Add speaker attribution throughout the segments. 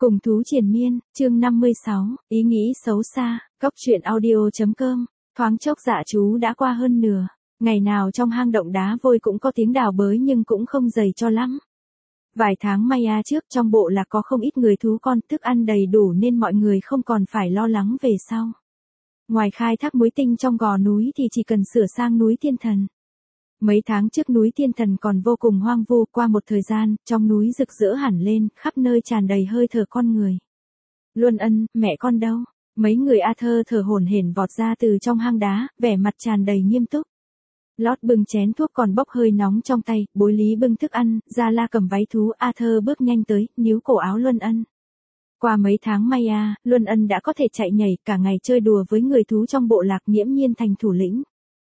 Speaker 1: Cùng thú triền miên, chương 56, ý nghĩ xấu xa, góc truyện audio.com, thoáng chốc dạ chú đã qua hơn nửa, ngày nào trong hang động đá vôi cũng có tiếng đào bới nhưng cũng không dày cho lắm. Vài tháng Maya trước trong bộ lạc có không ít người thú con, thức ăn đầy đủ nên mọi người không còn phải lo lắng về sau. Ngoài khai thác muối tinh trong gò núi thì chỉ cần sửa sang núi Thiên Thần. Mấy tháng trước núi Thiên Thần còn vô cùng hoang vu, qua một thời gian, trong núi rực rỡ hẳn lên, khắp nơi tràn đầy hơi thở con người. Luân Ân, mẹ con đâu? Mấy người Arthur thở hổn hển vọt ra từ trong hang đá, vẻ mặt tràn đầy nghiêm túc. Lót bưng chén thuốc còn bốc hơi nóng trong tay, Bối Lý bưng thức ăn, Gia La cầm váy thú, Arthur bước nhanh tới, níu cổ áo Luân Ân. Qua mấy tháng Maya, Luân Ân đã có thể chạy nhảy, cả ngày chơi đùa với người thú trong bộ lạc, nghiễm nhiên thành thủ lĩnh.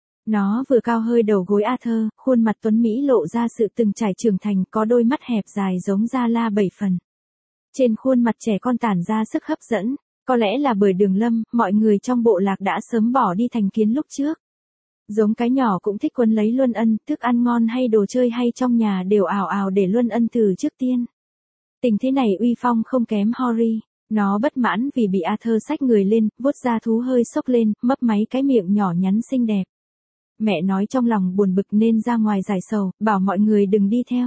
Speaker 1: Nó vừa cao hơi đầu gối Arthur, khuôn mặt tuấn Mỹ lộ ra sự từng trải trưởng thành, có đôi mắt hẹp dài giống Gia La 7 phần. Trên khuôn mặt trẻ con tản ra sức hấp dẫn, có lẽ là bởi Đường Lâm, mọi người trong bộ lạc đã sớm bỏ đi thành kiến lúc trước. Giống cái nhỏ cũng thích quấn lấy Luân Ân, thức ăn ngon hay đồ chơi hay trong nhà đều ào ào để Luân Ân từ trước tiên. Tình thế này uy phong không kém Hori, nó bất mãn vì bị Arthur xách người lên, vuốt da thú hơi sốc lên, mấp máy cái miệng nhỏ nhắn xinh đẹp. Mẹ nói trong lòng buồn bực nên ra ngoài giải sầu, bảo mọi người đừng đi theo.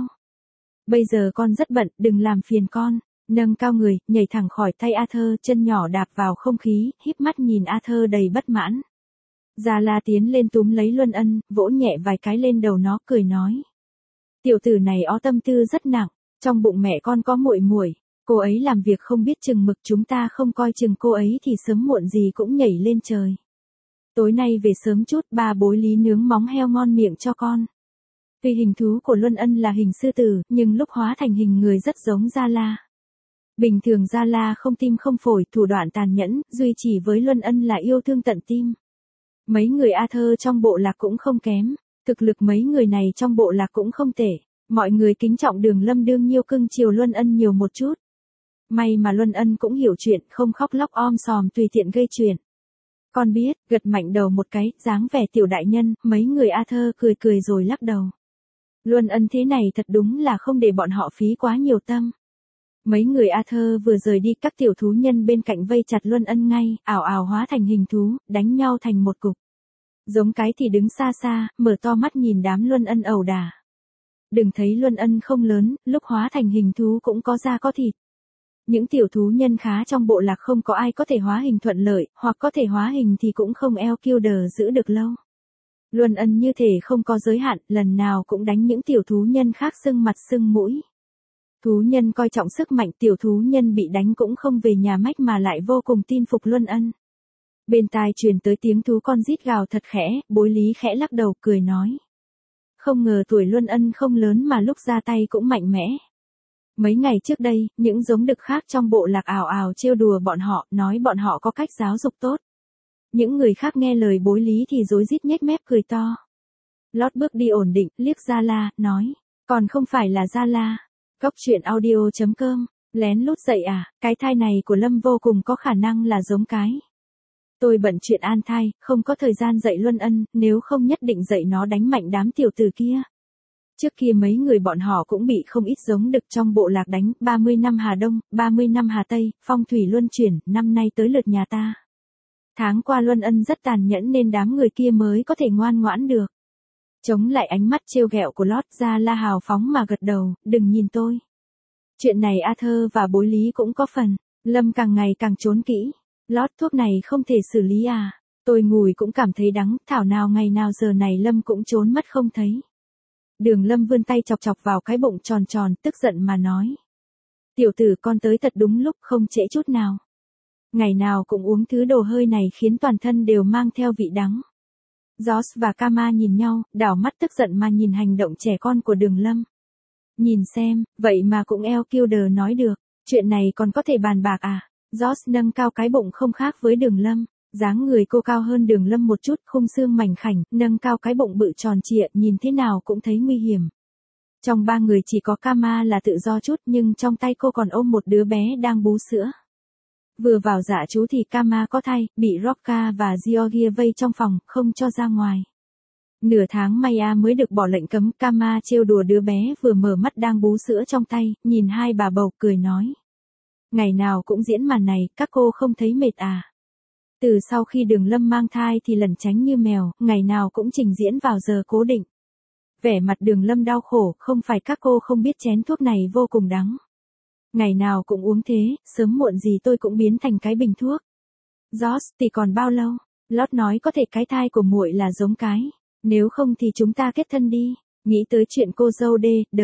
Speaker 1: Bây giờ con rất bận, đừng làm phiền con. Nâng cao người, nhảy thẳng khỏi tay Arthur, chân nhỏ đạp vào không khí, híp mắt nhìn Arthur đầy bất mãn. Gia La tiến lên túm lấy Luân Ân, vỗ nhẹ vài cái lên đầu nó, cười nói. Tiểu tử này ó tâm tư rất nặng, trong bụng mẹ con có muội muội, cô ấy làm việc không biết chừng mực, chúng ta không coi chừng cô ấy thì sớm muộn gì cũng nhảy lên trời. Tối nay về sớm chút, ba Bối Lý nướng móng heo ngon miệng cho con. Tuy hình thú của Luân Ân là hình sư tử, nhưng lúc hóa thành hình người rất giống Gia La. Bình thường Gia La không tim không phổi, thủ đoạn tàn nhẫn, duy chỉ với Luân Ân là yêu thương tận tim. Mấy người Arthur trong bộ lạc cũng không kém, thực lực mấy người này trong bộ lạc cũng không tệ, mọi người kính trọng Đường Lâm đương nhiêu cưng chiều Luân Ân nhiều một chút. May mà Luân Ân cũng hiểu chuyện, không khóc lóc om sòm tùy tiện gây chuyện. Con biết, gật mạnh đầu một cái, dáng vẻ tiểu đại nhân, mấy người Arthur cười cười rồi lắc đầu. Luân Ân thế này thật đúng là không để bọn họ phí quá nhiều tâm. Mấy người Arthur vừa rời đi, các tiểu thú nhân bên cạnh vây chặt Luân Ân ngay, ảo ảo hóa thành hình thú, đánh nhau thành một cục. Giống cái thì đứng xa xa, mở to mắt nhìn đám Luân Ân ẩu đả. Đừng thấy Luân Ân không lớn, lúc hóa thành hình thú cũng có da có thịt. Những tiểu thú nhân khá trong bộ lạc không có ai có thể hóa hình thuận lợi, hoặc có thể hóa hình thì cũng không eo kiêu đờ giữ được lâu. Luân Ân như thể không có giới hạn, lần nào cũng đánh những tiểu thú nhân khác sưng mặt sưng mũi. Thú nhân coi trọng sức mạnh, tiểu thú nhân bị đánh cũng không về nhà mách mà lại vô cùng tin phục Luân Ân. Bên tai truyền tới tiếng thú con rít gào thật khẽ, Bối Lý khẽ lắc đầu cười nói. Không ngờ tuổi Luân Ân không lớn mà lúc ra tay cũng mạnh mẽ. Mấy ngày trước đây, những giống đực khác trong bộ lạc ảo ảo trêu đùa bọn họ, nói bọn họ có cách giáo dục tốt. Những người khác nghe lời Bối Lý thì rối rít nhếch mép cười to. Lót bước đi ổn định, liếc Gia La, nói. Còn không phải là Gia La. Góc truyện audio.com, lén lút dậy à, cái thai này của Lâm vô cùng có khả năng là giống cái. Tôi bận chuyện an thai, không có thời gian dạy Luân Ân, nếu không nhất định dạy nó đánh mạnh đám tiểu tử kia. Trước kia mấy người bọn họ cũng bị không ít giống đực trong bộ lạc đánh, 30 năm Hà Đông, 30 năm Hà Tây, phong thủy luân chuyển, năm nay tới lượt nhà ta. Tháng qua Luân Ân rất tàn nhẫn nên đám người kia mới có thể ngoan ngoãn được. Chống lại ánh mắt trêu ghẹo của Lót, Gia La hào phóng mà gật đầu, đừng nhìn tôi. Chuyện này Arthur và Bối Lý cũng có phần, Lâm càng ngày càng trốn kỹ. Lót, thuốc này không thể xử lý à, tôi ngùi cũng cảm thấy đắng, thảo nào ngày nào giờ này Lâm cũng trốn mất không thấy. Đường Lâm vươn tay chọc chọc vào cái bụng tròn tròn, tức giận mà nói. Tiểu tử con tới thật đúng lúc, không trễ chút nào. Ngày nào cũng uống thứ đồ hơi này khiến toàn thân đều mang theo vị đắng. Josh và Kama nhìn nhau, đảo mắt tức giận mà nhìn hành động trẻ con của Đường Lâm. Nhìn xem, vậy mà cũng eo kiêu đờ nói được, chuyện này còn có thể bàn bạc à? Josh nâng cao cái bụng không khác với Đường Lâm, dáng người cô cao hơn Đường Lâm một chút, khung xương mảnh khảnh, nâng cao cái bụng bự tròn trịa, nhìn thế nào cũng thấy nguy hiểm. Trong ba người chỉ có Kama là tự do chút, nhưng trong tay cô còn ôm một đứa bé đang bú sữa. Vừa vào dạ chú thì Kama có thai, bị Rocka và Georgia vây trong phòng, không cho ra ngoài. Nửa tháng Maya mới được bỏ lệnh cấm, Kama trêu đùa đứa bé vừa mở mắt đang bú sữa trong tay, nhìn hai bà bầu cười nói. Ngày nào cũng diễn màn này, các cô không thấy mệt à? Từ sau khi Đường Lâm mang thai thì lẩn tránh như mèo, ngày nào cũng trình diễn vào giờ cố định. Vẻ mặt Đường Lâm đau khổ, không phải các cô không biết chén thuốc này vô cùng đắng. Ngày nào cũng uống thế, sớm muộn gì tôi cũng biến thành cái bình thuốc. Joss, thì còn bao lâu? Lót nói có thể cái thai của muội là giống cái. Nếu không thì chúng ta kết thân đi. Nghĩ tới chuyện cô dâu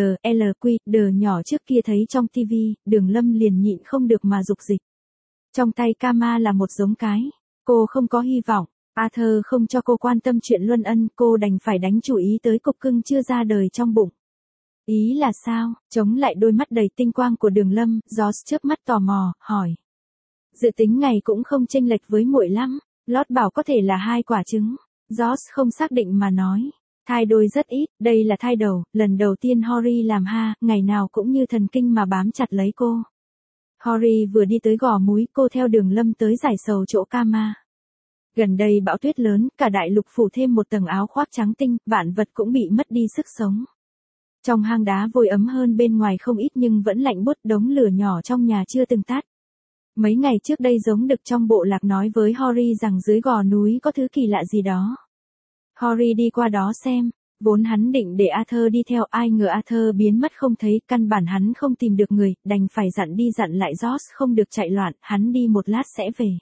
Speaker 1: D nhỏ trước kia thấy trong tivi, Đường Lâm liền nhịn không được mà dục dịch. Trong tay Kama là một giống cái. Cô không có hy vọng. Arthur không cho cô quan tâm chuyện luân ân, cô đành phải đánh chú ý tới cục cưng chưa ra đời trong bụng. Ý là sao? Chống lại đôi mắt đầy tinh quang của Đường Lâm, Joss chớp mắt tò mò, hỏi. Dự tính ngày cũng không chênh lệch với muội lắm, Lót bảo có thể là 2 quả trứng. Joss không xác định mà nói. Thai đôi rất ít, đây là thai đầu, lần đầu tiên Hori làm ha, ngày nào cũng như thần kinh mà bám chặt lấy cô. Hori vừa đi tới gò múi, cô theo Đường Lâm tới giải sầu chỗ Kama. Gần đây bão tuyết lớn, cả đại lục phủ thêm một tầng áo khoác trắng tinh, vạn vật cũng bị mất đi sức sống. Trong hang đá vôi ấm hơn bên ngoài không ít nhưng vẫn lạnh buốt, đống lửa nhỏ trong nhà chưa từng tắt. Mấy ngày trước đây giống đực trong bộ lạc nói với Hori rằng dưới gò núi có thứ kỳ lạ gì đó. Hori đi qua đó xem, vốn hắn định để Arthur đi theo, ai ngờ Arthur biến mất không thấy, căn bản hắn không tìm được người, đành phải dặn đi dặn lại Joss không được chạy loạn, hắn đi một lát sẽ về.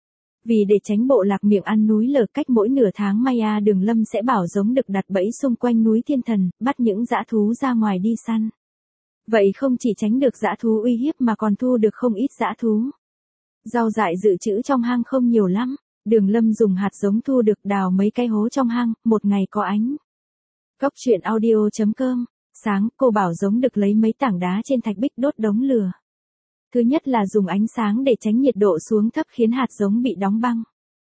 Speaker 1: Vì để tránh bộ lạc miệng ăn núi lở, cách mỗi nửa tháng Maya Đường Lâm sẽ bảo giống đực đặt bẫy xung quanh núi Thiên Thần, bắt những dã thú ra ngoài đi săn. Vậy không chỉ tránh được dã thú uy hiếp mà còn thu được không ít dã thú. Rau dại dự trữ trong hang không nhiều lắm, Đường Lâm dùng hạt giống thu được đào mấy cái hố trong hang, một ngày có ánh. Cóc truyện audio.com. Sáng, cô bảo giống đực lấy mấy tảng đá trên thạch bích đốt đống lửa. Thứ nhất là dùng ánh sáng để tránh nhiệt độ xuống thấp khiến hạt giống bị đóng băng.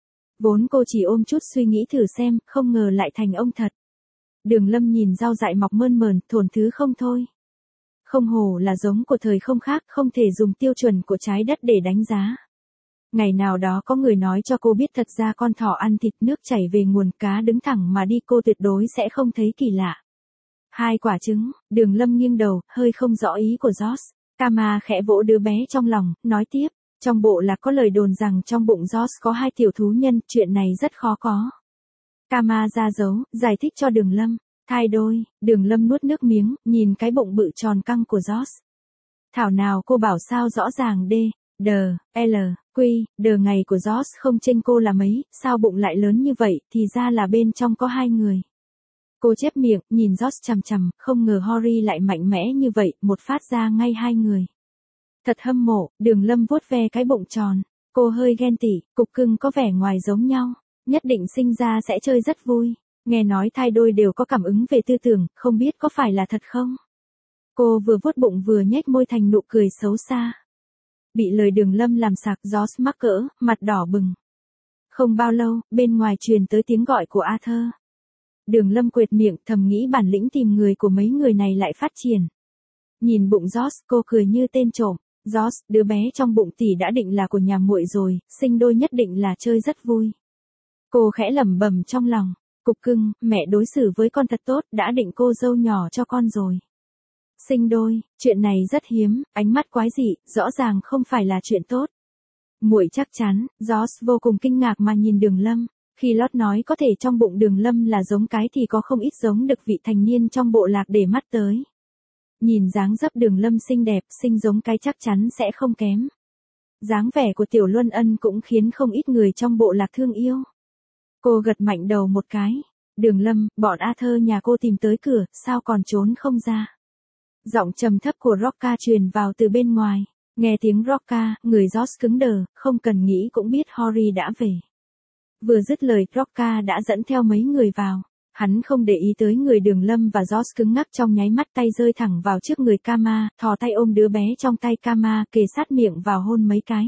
Speaker 1: Vốn cô chỉ ôm chút suy nghĩ thử xem, không ngờ lại thành ông thật. Đường Lâm nhìn rau dại mọc mơn mởn, thổn thứ không thôi. Không hổ là giống của thời không khác, không thể dùng tiêu chuẩn của trái đất để đánh giá. Ngày nào đó có người nói cho cô biết thật ra con thỏ ăn thịt, nước chảy về nguồn, cá đứng thẳng mà đi, cô tuyệt đối sẽ không thấy kỳ lạ. 2 quả trứng, Đường Lâm nghiêng đầu, hơi không rõ ý của Joss. Kama khẽ vỗ đứa bé trong lòng, nói tiếp, trong bộ lạc có lời đồn rằng trong bụng Joss có 2 tiểu thú nhân, chuyện này rất khó có. Kama ra dấu, giải thích cho Đường Lâm, thai đôi, Đường Lâm nuốt nước miếng, nhìn cái bụng bự tròn căng của Joss. Thảo nào cô bảo sao rõ ràng ngày của Joss không chênh cô là mấy, sao bụng lại lớn như vậy, thì ra là bên trong có 2 người. Cô chép miệng, nhìn Joss chằm chằm, không ngờ Hori lại mạnh mẽ như vậy, một phát ra ngay 2 người. Thật hâm mộ, Đường Lâm vuốt ve cái bụng tròn. Cô hơi ghen tị, cục cưng có vẻ ngoài giống nhau, nhất định sinh ra sẽ chơi rất vui. Nghe nói thai đôi đều có cảm ứng về tư tưởng, không biết có phải là thật không? Cô vừa vuốt bụng vừa nhếch môi thành nụ cười xấu xa. Bị lời Đường Lâm làm sặc, Joss mắc cỡ, mặt đỏ bừng. Không bao lâu, bên ngoài truyền tới tiếng gọi của Arthur. Đường Lâm quệt miệng, thầm nghĩ bản lĩnh tìm người của mấy người này lại phát triển. Nhìn bụng Joss, cô cười như tên trộm. Joss, đứa bé trong bụng tỷ đã định là của nhà muội rồi, sinh đôi nhất định là chơi rất vui. Cô khẽ lẩm bẩm trong lòng, cục cưng, mẹ đối xử với con thật tốt, đã định cô dâu nhỏ cho con rồi. Sinh đôi, chuyện này rất hiếm, ánh mắt quái dị, rõ ràng không phải là chuyện tốt. Muội chắc chắn, Joss vô cùng kinh ngạc mà nhìn Đường Lâm. Khi Lót nói có thể trong bụng Đường Lâm là giống cái thì có không ít giống đực vị thành niên trong bộ lạc để mắt tới. Nhìn dáng dấp Đường Lâm xinh đẹp, sinh giống cái chắc chắn sẽ không kém. Dáng vẻ của Tiểu Luân Ân cũng khiến không ít người trong bộ lạc thương yêu. Cô gật mạnh đầu một cái. Đường Lâm, bọn Arthur nhà cô tìm tới cửa, sao còn trốn không ra? Giọng trầm thấp của Rocka truyền vào từ bên ngoài. Nghe tiếng Rocka, người Joss cứng đờ, không cần nghĩ cũng biết Hori đã về. Vừa dứt lời, Rocka đã dẫn theo mấy người vào. Hắn không để ý tới người Đường Lâm và Joss cứng ngắc, trong nháy mắt tay rơi thẳng vào trước người Kama, thò tay ôm đứa bé trong tay Kama, kề sát miệng vào hôn mấy cái.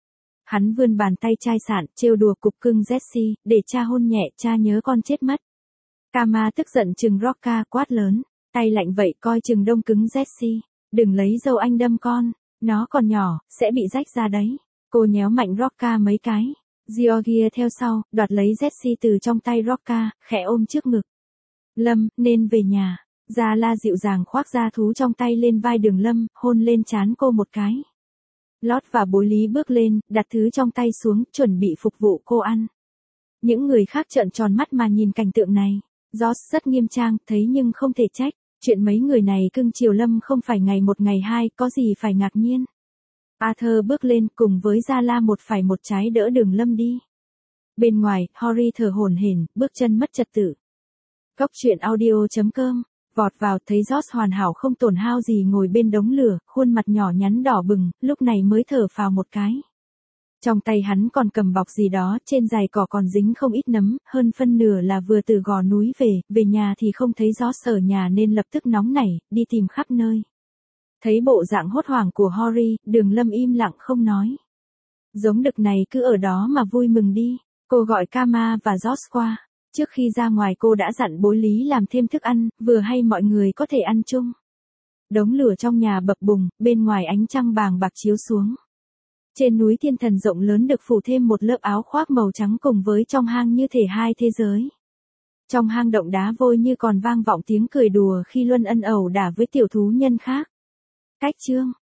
Speaker 1: Hắn vươn bàn tay chai sạn, trêu đùa cục cưng Jessie, để cha hôn nhẹ, cha nhớ con chết mất. Kama tức giận chừng Rocka, quát lớn, tay lạnh vậy coi chừng đông cứng Jessie, đừng lấy dâu anh đâm con, nó còn nhỏ, sẽ bị rách ra đấy. Cô nhéo mạnh Rocka mấy cái. Georgia theo sau, đoạt lấy Jessie từ trong tay Rocka, khẽ ôm trước ngực. Lâm, nên về nhà. Gia La dịu dàng khoác da thú trong tay lên vai Đường Lâm, hôn lên trán cô một cái. Lót và bối lý bước lên, đặt thứ trong tay xuống, chuẩn bị phục vụ cô ăn. Những người khác trợn tròn mắt mà nhìn cảnh tượng này. Josh rất nghiêm trang, thấy nhưng không thể trách. Chuyện mấy người này cưng chiều Lâm không phải ngày một ngày hai, có gì phải ngạc nhiên. Arthur bước lên cùng với Gia La một phải một trái đỡ đường Lâm đi. Bên ngoài, Harry thở hổn hển, bước chân mất trật tự. Cốc truyện audio.com, vọt vào thấy Josh hoàn hảo không tổn hao gì ngồi bên đống lửa, khuôn mặt nhỏ nhắn đỏ bừng, lúc này mới thở phào một cái. Trong tay hắn còn cầm bọc gì đó, trên giày cỏ còn dính không ít nấm, hơn phân nửa là vừa từ gò núi về nhà thì không thấy Josh ở nhà nên lập tức nóng nảy, đi tìm khắp nơi. Thấy bộ dạng hốt hoảng của Harry, đường Lâm im lặng không nói. Giống đực này cứ ở đó mà vui mừng đi, cô gọi Kama và Josh qua. Trước khi ra ngoài cô đã dặn bối lý làm thêm thức ăn, vừa hay mọi người có thể ăn chung. Đống lửa trong nhà bập bùng, bên ngoài ánh trăng bàng bạc chiếu xuống. Trên núi thiên thần rộng lớn được phủ thêm một lớp áo khoác màu trắng cùng với trong hang như thể hai thế giới. Trong hang động đá vôi như còn vang vọng tiếng cười đùa khi Luân Ân ẩu đả với tiểu thú nhân khác. Cách chương